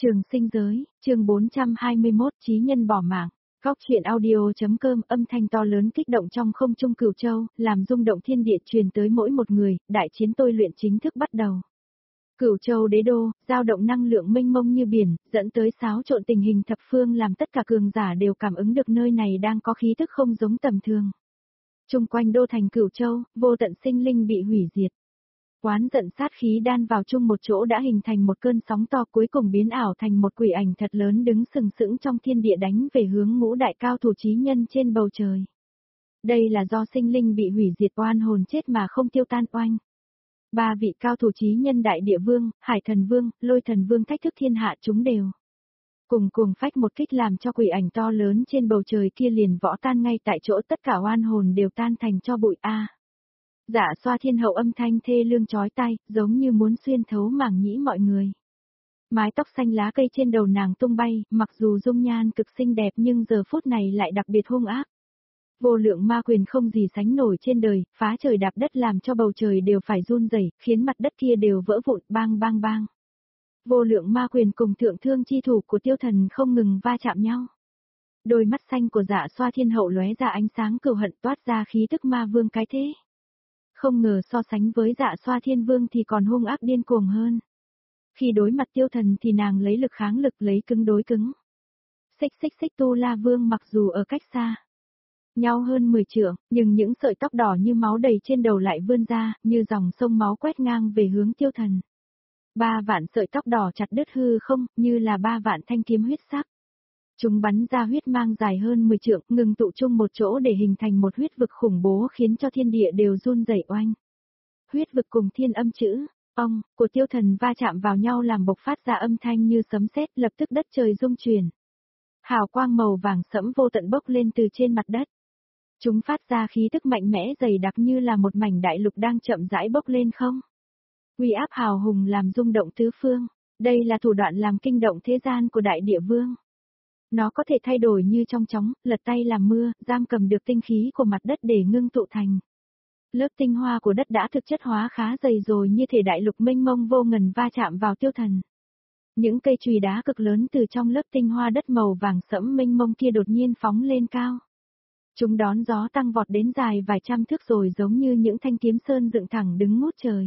Trường sinh giới, chương 421 chí nhân bỏ mạng. Góc chuyện audio.com âm thanh to lớn kích động trong không trung Cửu Châu, làm rung động thiên địa truyền tới mỗi một người, đại chiến tôi luyện chính thức bắt đầu. Cửu Châu đế đô, dao động năng lượng mênh mông như biển, dẫn tới xáo trộn tình hình thập phương làm tất cả cường giả đều cảm ứng được nơi này đang có khí tức không giống tầm thường. Trung quanh đô thành Cửu Châu, vô tận sinh linh bị hủy diệt. Oán giận sát khí đan vào chung một chỗ đã hình thành một cơn sóng to cuối cùng biến ảo thành một quỷ ảnh thật lớn đứng sừng sững trong thiên địa đánh về hướng ngũ đại cao thủ chí nhân trên bầu trời. Đây là do sinh linh bị hủy diệt oan hồn chết mà không tiêu tan oanh. Ba vị cao thủ chí nhân đại địa vương, hải thần vương, lôi thần vương thách thức thiên hạ chúng đều. Cùng cuồng phách một kích làm cho quỷ ảnh to lớn trên bầu trời kia liền võ tan ngay tại chỗ tất cả oan hồn đều tan thành cho bụi a. Dạ Xoa thiên hậu âm thanh thê lương chói tai, giống như muốn xuyên thấu màng nhĩ mọi người. Mái tóc xanh lá cây trên đầu nàng tung bay, mặc dù dung nhan cực xinh đẹp nhưng giờ phút này lại đặc biệt hung ác. Vô lượng ma quyền không gì sánh nổi trên đời, phá trời đạp đất làm cho bầu trời đều phải run rẩy, khiến mặt đất kia đều vỡ vụn, bang bang bang. Vô lượng ma quyền cùng thượng thương chi thủ của tiêu thần không ngừng va chạm nhau. Đôi mắt xanh của Dạ Xoa thiên hậu lóe ra ánh sáng cừu hận toát ra khí tức ma vương cái thế. Không ngờ so sánh với Dạ Xoa thiên vương thì còn hung ác điên cuồng hơn. Khi đối mặt tiêu thần thì nàng lấy lực kháng lực lấy cứng đối cứng. Xích xích xích Tu La Vương mặc dù ở cách xa nhau hơn 10 trượng, nhưng những sợi tóc đỏ như máu đầy trên đầu lại vươn ra, như dòng sông máu quét ngang về hướng tiêu thần. 3 vạn sợi tóc đỏ chặt đứt hư không, như là 3 vạn thanh kiếm huyết sắc. Chúng bắn ra huyết mang dài hơn 10 trượng, ngừng tụ chung một chỗ để hình thành một huyết vực khủng bố khiến cho thiên địa đều run rẩy oanh. Huyết vực cùng thiên âm chữ, ong, của tiêu thần va chạm vào nhau làm bộc phát ra âm thanh như sấm sét, lập tức đất trời rung chuyển. Hào quang màu vàng sẫm vô tận bốc lên từ trên mặt đất. Chúng phát ra khí tức mạnh mẽ dày đặc như là một mảnh đại lục đang chậm rãi bốc lên không. Uy áp hào hùng làm rung động tứ phương, đây là thủ đoạn làm kinh động thế gian của đại địa vương. Nó có thể thay đổi như trong chóng, lật tay làm mưa, giam cầm được tinh khí của mặt đất để ngưng tụ thành. Lớp tinh hoa của đất đã thực chất hóa khá dày rồi như thể đại lục mênh mông vô ngần va chạm vào tiêu thần. Những cây chùy đá cực lớn từ trong lớp tinh hoa đất màu vàng sẫm mênh mông kia đột nhiên phóng lên cao. Chúng đón gió tăng vọt đến dài vài trăm thước rồi giống như những thanh kiếm sơn dựng thẳng đứng ngút trời.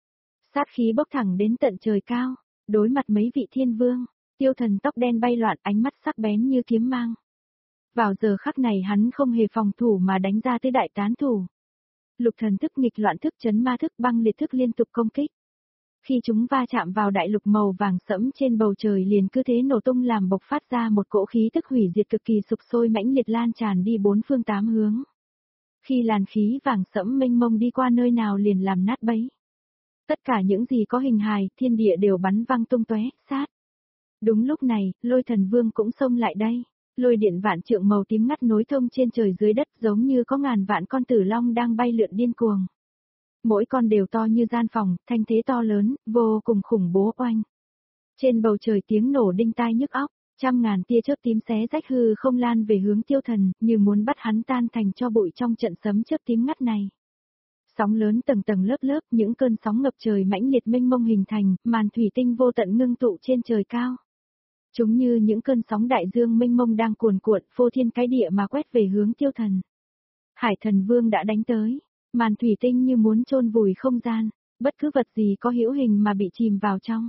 Sát khí bốc thẳng đến tận trời cao, đối mặt mấy vị thiên vương, tiêu thần tóc đen bay loạn ánh mắt sắc bén như kiếm mang. Vào giờ khắc này hắn không hề phòng thủ mà đánh ra tới đại tán thủ. Lục thần thức nghịch loạn thức chấn ma thức băng liệt thức liên tục công kích. Khi chúng va chạm vào đại lục màu vàng sẫm trên bầu trời liền cứ thế nổ tung làm bộc phát ra một cỗ khí tức hủy diệt cực kỳ sục sôi mãnh liệt lan tràn đi bốn phương tám hướng. Khi làn khí vàng sẫm mênh mông đi qua nơi nào liền làm nát bấy. Tất cả những gì có hình hài, thiên địa đều bắn văng tung tóe, sát. Đúng lúc này, lôi thần vương cũng xông lại đây. Lôi điện vạn trượng màu tím ngắt nối thông trên trời dưới đất giống như có ngàn vạn con tử long đang bay lượn điên cuồng. Mỗi con đều to như gian phòng, thanh thế to lớn, vô cùng khủng bố oanh. Trên bầu trời tiếng nổ đinh tai nhức óc, trăm ngàn tia chớp tím xé rách hư không lan về hướng tiêu thần, như muốn bắt hắn tan thành cho bụi trong trận sấm chớp tím ngắt này. Sóng lớn tầng tầng lớp lớp, những cơn sóng ngập trời mãnh liệt mênh mông hình thành, màn thủy tinh vô tận ngưng tụ trên trời cao. Chúng như những cơn sóng đại dương mênh mông đang cuồn cuộn, phô thiên cái địa mà quét về hướng tiêu thần. Hải thần vương đã đánh tới. Màn thủy tinh như muốn chôn vùi không gian, bất cứ vật gì có hữu hình mà bị chìm vào trong.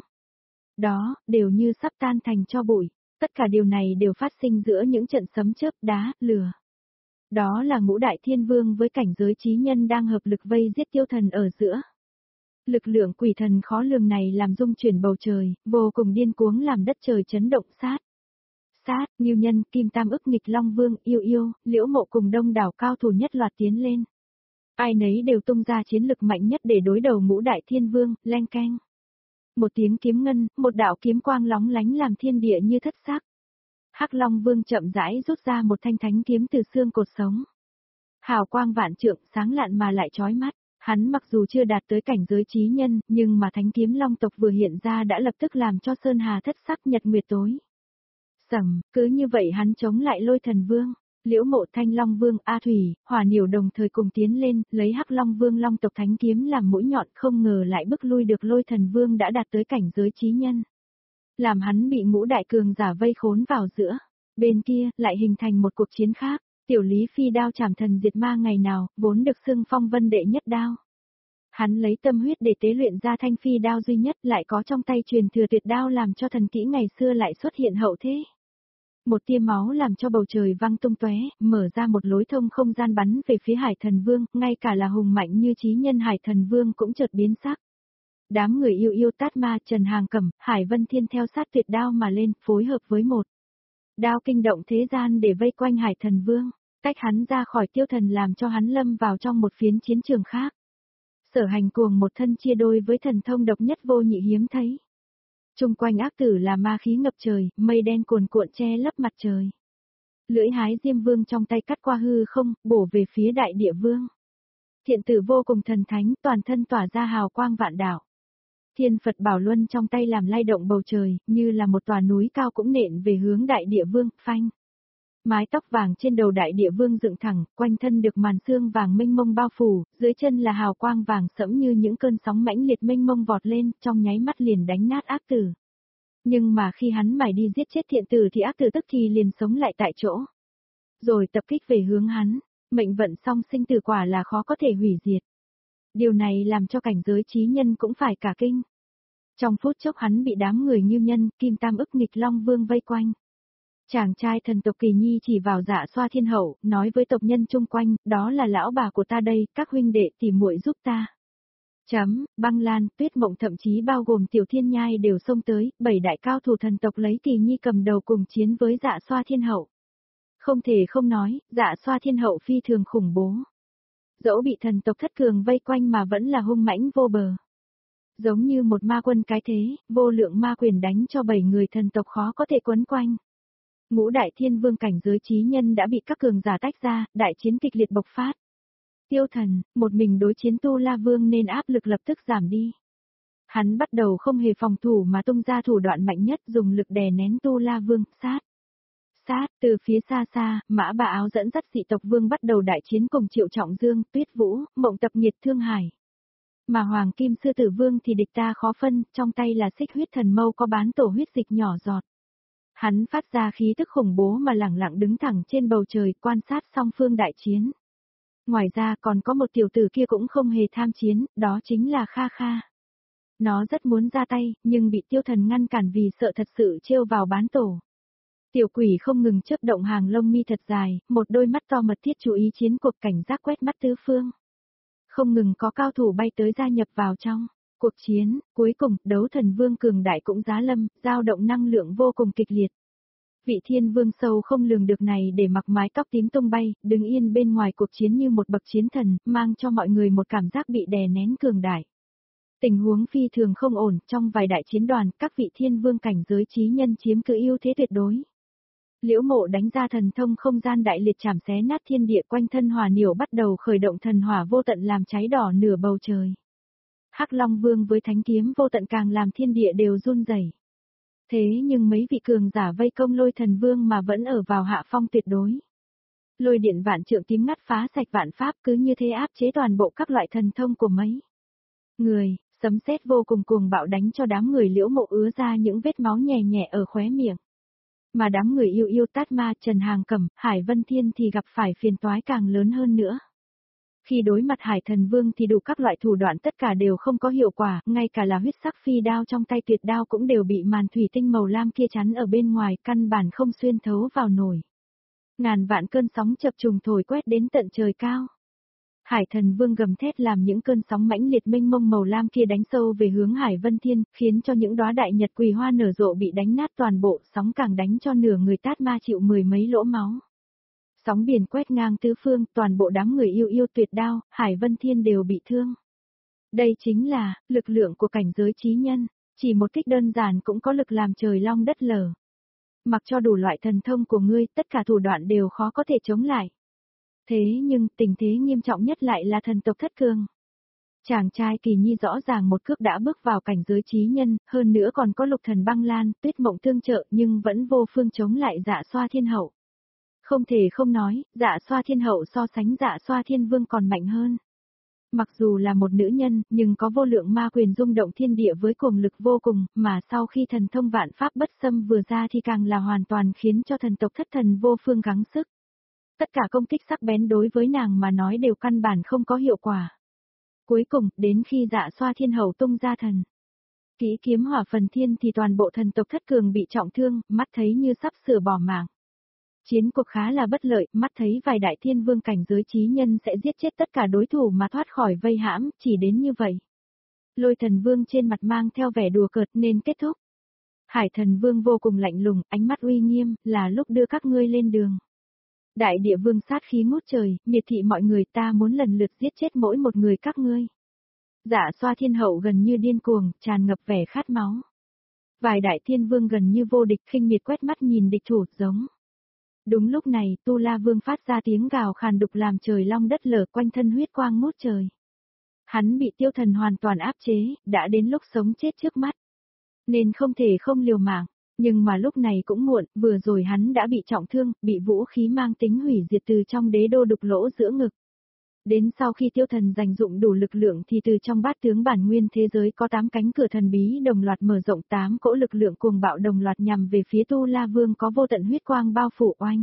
Đó, đều như sắp tan thành tro bụi, tất cả điều này đều phát sinh giữa những trận sấm chớp đá, lửa. Đó là ngũ đại thiên vương với cảnh giới chí nhân đang hợp lực vây giết tiêu thần ở giữa. Lực lượng quỷ thần khó lường này làm rung chuyển bầu trời, vô cùng điên cuống làm đất trời chấn động sát. Sát, Ngưu Nhân, Kim Tam ức nghịch Long Vương, Yêu Yêu, Liễu Mộ cùng đông đảo cao thủ nhất loạt tiến lên. Ai nấy đều tung ra chiến lực mạnh nhất để đối đầu ngũ đại thiên vương, leng keng. Một tiếng kiếm ngân, một đạo kiếm quang lóng lánh làm thiên địa như thất sắc. Hắc Long Vương chậm rãi rút ra một thanh thánh kiếm từ xương cột sống. Hào quang vạn trượng sáng lạn mà lại chói mắt, hắn mặc dù chưa đạt tới cảnh giới chí nhân, nhưng mà thánh kiếm long tộc vừa hiện ra đã lập tức làm cho sơn hà thất sắc nhật nguyệt tối. Sầm, cứ như vậy hắn chống lại lôi thần vương. Liễu Mộ Thanh Long Vương A Thủy, Hỏa Niểu đồng thời cùng tiến lên, lấy Hắc Long Vương Long tộc thánh kiếm làm mũi nhọn không ngờ lại bức lui được lôi thần vương đã đạt tới cảnh giới chí nhân. làm hắn bị ngũ đại cường giả vây khốn vào giữa. Bên kia, lại hình thành một cuộc chiến khác, tiểu Lý Phi đao chảm thần diệt ma ngày nào, vốn được xưng phong vân đệ nhất đao. Hắn lấy tâm huyết để tế luyện ra thanh phi đao duy nhất, lại có trong tay truyền thừa tuyệt đao làm cho thần kỹ ngày xưa lại xuất hiện hậu thế. Một tia máu làm cho bầu trời văng tung tóe, mở ra một lối thông không gian bắn về phía Hải Thần Vương, ngay cả là hùng mạnh như chí nhân Hải Thần Vương cũng chợt biến sắc. Đám người yêu yêu Tát Ma, Trần Hàng Cẩm, Hải Vân Thiên theo sát tuyệt đao mà lên, phối hợp với một đao kinh động thế gian để vây quanh Hải Thần Vương, cách hắn ra khỏi tiêu thần làm cho hắn lâm vào trong một phiến chiến trường khác. Sở Hành cuồng một thân chia đôi với thần thông độc nhất vô nhị hiếm thấy. Trung quanh ác tử là ma khí ngập trời, mây đen cuồn cuộn che lấp mặt trời. Lưỡi hái diêm vương trong tay cắt qua hư không, bổ về phía đại địa vương. Thiện tử vô cùng thần thánh, toàn thân tỏa ra hào quang vạn đạo. Thiên Phật Bảo Luân trong tay làm lay động bầu trời, như là một tòa núi cao cũng nện về hướng đại địa vương, phanh. Mái tóc vàng trên đầu đại địa vương dựng thẳng, quanh thân được màn xương vàng mênh mông bao phủ, dưới chân là hào quang vàng sẫm như những cơn sóng mãnh liệt mênh mông vọt lên, trong nháy mắt liền đánh nát ác tử. Nhưng mà khi hắn mải đi giết chết thiện tử thì ác tử tức thì liền sống lại tại chỗ. Rồi tập kích về hướng hắn, mệnh vận song sinh tử quả là khó có thể hủy diệt. Điều này làm cho cảnh giới trí nhân cũng phải cả kinh. Trong phút chốc hắn bị đám người Ngưu Nhân, Kim Tam Ức Nghịch Long Vương vây quanh. Chàng trai thần tộc Kỳ Nhi chỉ vào Dạ Xoa Thiên Hậu, nói với tộc nhân chung quanh, đó là lão bà của ta đây, các huynh đệ tìm muội giúp ta. Băng Lan, Tuyết Mộng thậm chí bao gồm Tiểu Thiên Nhai đều xông tới, 7 đại cao thủ thần tộc lấy Kỳ Nhi cầm đầu cùng chiến với Dạ Xoa Thiên Hậu. Không thể không nói, Dạ Xoa Thiên Hậu phi thường khủng bố. Dẫu bị thần tộc thất cường vây quanh mà vẫn là hung mãnh vô bờ. Giống như một ma quân cái thế, vô lượng ma quyền đánh cho 7 người thần tộc khó có thể quấn quanh. Ngũ đại thiên vương cảnh giới trí nhân đã bị các cường giả tách ra, đại chiến kịch liệt bộc phát. Tiêu Thần, một mình đối chiến Tu La Vương nên áp lực lập tức giảm đi. Hắn bắt đầu không hề phòng thủ mà tung ra thủ đoạn mạnh nhất, dùng lực đè nén Tu La Vương, sát, từ phía xa xa, Mã Bà Áo dẫn dắt dị tộc vương bắt đầu đại chiến cùng Triệu Trọng Dương, Tuyết Vũ, Mộng Tập Nhiệt Thương Hải. Mà Hoàng Kim Sư Tử Vương thì địch ta khó phân, trong tay là xích huyết thần mâu có bán tổ huyết dịch nhỏ giọt. Hắn phát ra khí tức khủng bố mà lẳng lặng đứng thẳng trên bầu trời quan sát song phương đại chiến. Ngoài ra còn có một tiểu tử kia cũng không hề tham chiến, đó chính là Kha Kha. Nó rất muốn ra tay, nhưng bị Tiêu Thần ngăn cản vì sợ thật sự trêu vào bán tổ. Tiểu quỷ không ngừng chớp động hàng lông mi thật dài, một đôi mắt to mật thiết chú ý chiến cuộc, cảnh giác quét mắt tứ phương. Không ngừng có cao thủ bay tới gia nhập vào trong cuộc chiến, cuối cùng, đấu thần vương cường đại cũng giá lâm, dao động năng lượng vô cùng kịch liệt. Vị thiên vương sâu không lường được này để mặc mái tóc tím tung bay, đứng yên bên ngoài cuộc chiến như một bậc chiến thần, mang cho mọi người một cảm giác bị đè nén cường đại. Tình huống phi thường không ổn, trong vài đại chiến đoàn, các vị thiên vương cảnh giới trí nhân chiếm cứ ưu thế tuyệt đối. Liễu Mộ đánh ra thần thông không gian đại liệt chảm xé nát thiên địa, quanh thân hỏa niểu bắt đầu khởi động thần hỏa vô tận làm cháy đỏ nửa bầu trời. Hắc Long Vương với thánh kiếm vô tận càng làm thiên địa đều run rẩy. Thế nhưng mấy vị cường giả vây công Lôi Thần Vương mà vẫn ở vào hạ phong tuyệt đối. Lôi điện vạn trượng tím ngắt phá sạch vạn pháp, cứ như thế áp chế toàn bộ các loại thần thông của mấy người, sấm sét vô cùng cuồng bạo đánh cho đám người Liễu Mộ ứa ra những vết máu nhè nhẹ ở khóe miệng. Mà đám người yêu yêu Tát Ma, Trần Hàng Cẩm, Hải Vân Thiên thì gặp phải phiền toái càng lớn hơn nữa. Khi đối mặt Hải Thần Vương thì đủ các loại thủ đoạn tất cả đều không có hiệu quả, ngay cả là huyết sắc phi đao trong tay tuyệt đao cũng đều bị màn thủy tinh màu lam kia chắn ở bên ngoài, căn bản không xuyên thấu vào nổi. Ngàn vạn cơn sóng chập trùng thổi quét đến tận trời cao. Hải Thần Vương gầm thét làm những cơn sóng mãnh liệt mênh mông màu lam kia đánh sâu về hướng Hải Vân Thiên, khiến cho những đóa đại nhật quỳ hoa nở rộ bị đánh nát toàn bộ, sóng càng đánh cho nửa người Tát Ma chịu 10 mấy lỗ máu. Sóng biển quét ngang tứ phương, toàn bộ đám người yêu yêu tuyệt đao, Hải Vân Thiên đều bị thương. Đây chính là lực lượng của cảnh giới trí nhân, chỉ một kích đơn giản cũng có lực làm trời long đất lở. Mặc cho đủ loại thần thông của ngươi, tất cả thủ đoạn đều khó có thể chống lại. Thế nhưng, tình thế nghiêm trọng nhất lại là thần tộc thất cường. Chàng trai Kỳ Nhi rõ ràng một cước đã bước vào cảnh giới trí nhân, hơn nữa còn có Lục Thần Băng Lan, Tuyết Mộng tương trợ nhưng vẫn vô phương chống lại Dạ Xoa Thiên Hậu. Không thể không nói, Dạ Xoa Thiên Hậu so sánh Dạ Xoa Thiên Vương còn mạnh hơn. Mặc dù là một nữ nhân, nhưng có vô lượng ma quyền rung động thiên địa với cuồng lực vô cùng, mà sau khi thần thông vạn pháp bất xâm vừa ra thì càng là hoàn toàn khiến cho thần tộc thất thần vô phương gắng sức. Tất cả công kích sắc bén đối với nàng mà nói đều căn bản không có hiệu quả. Cuối cùng, đến khi Dạ Xoa Thiên Hậu tung ra thần kỹ kiếm hỏa phần thiên thì toàn bộ thần tộc thất cường bị trọng thương, mắt thấy như sắp sửa bỏ mạng. Chiến cuộc khá là bất lợi, mắt thấy vài đại thiên vương cảnh giới chí nhân sẽ giết chết tất cả đối thủ mà thoát khỏi vây hãm, chỉ đến như vậy. Lôi thần vương trên mặt mang theo vẻ đùa cợt nên kết thúc. Hải thần vương vô cùng lạnh lùng, ánh mắt uy nghiêm, là lúc đưa các ngươi lên đường. Đại địa vương sát khí ngút trời, miệt thị mọi người, ta muốn lần lượt giết chết mỗi một người các ngươi. Dạ Xoa Thiên Hậu gần như điên cuồng, tràn ngập vẻ khát máu. Vài đại thiên vương gần như vô địch khinh miệt quét mắt nhìn địch thủ giống. Đúng lúc này, Tu La Vương phát ra tiếng gào khàn đục làm trời long đất lở, quanh thân huyết quang ngút trời. Hắn bị tiêu thần hoàn toàn áp chế, đã đến lúc sống chết trước mắt. Nên không thể không liều mạng, nhưng mà lúc này cũng muộn, vừa rồi hắn đã bị trọng thương, bị vũ khí mang tính hủy diệt từ trong đế đô đục lỗ giữa ngực. Đến sau khi tiêu thần dành dụng đủ lực lượng thì từ trong bát tướng bản nguyên thế giới có 8 cánh cửa thần bí đồng loạt mở rộng, 8 cỗ lực lượng cuồng bạo đồng loạt nhằm về phía Tu La Vương có vô tận huyết quang bao phủ oanh.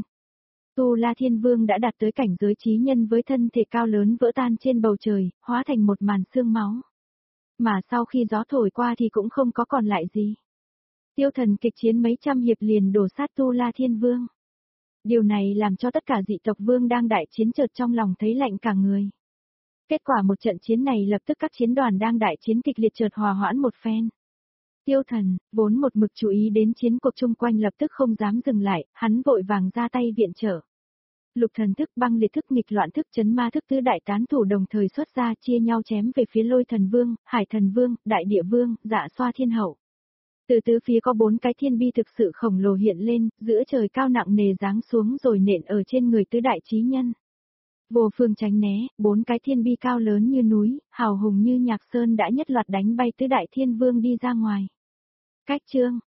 Tu La Thiên Vương đã đạt tới cảnh giới chí nhân với thân thể cao lớn vỡ tan trên bầu trời, hóa thành một màn xương máu. Mà sau khi gió thổi qua thì cũng không có còn lại gì. Tiêu thần kịch chiến mấy trăm hiệp liền đổ sát Tu La Thiên Vương. Điều này làm cho tất cả dị tộc vương đang đại chiến chợt trong lòng thấy lạnh cả người. Kết quả một trận chiến này lập tức các chiến đoàn đang đại chiến kịch liệt chợt hòa hoãn một phen. Tiêu thần, vốn một mực chú ý đến chiến cuộc chung quanh lập tức không dám dừng lại, hắn vội vàng ra tay viện trợ. Lục thần thức, băng liệt thức, nghịch loạn thức, chấn ma thức tứ đại tán thủ đồng thời xuất ra chia nhau chém về phía Lôi Thần Vương, Hải Thần Vương, Đại Địa Vương, Dạ Xoa Thiên Hậu. Từ tứ phía có 4 cái thiên bi thực sự khổng lồ hiện lên, giữa trời cao nặng nề giáng xuống rồi nện ở trên người tứ đại chí nhân. Vô phương tránh né, 4 cái thiên bi cao lớn như núi, hào hùng như nhạc sơn đã nhất loạt đánh bay tứ đại thiên vương đi ra ngoài. Cách chương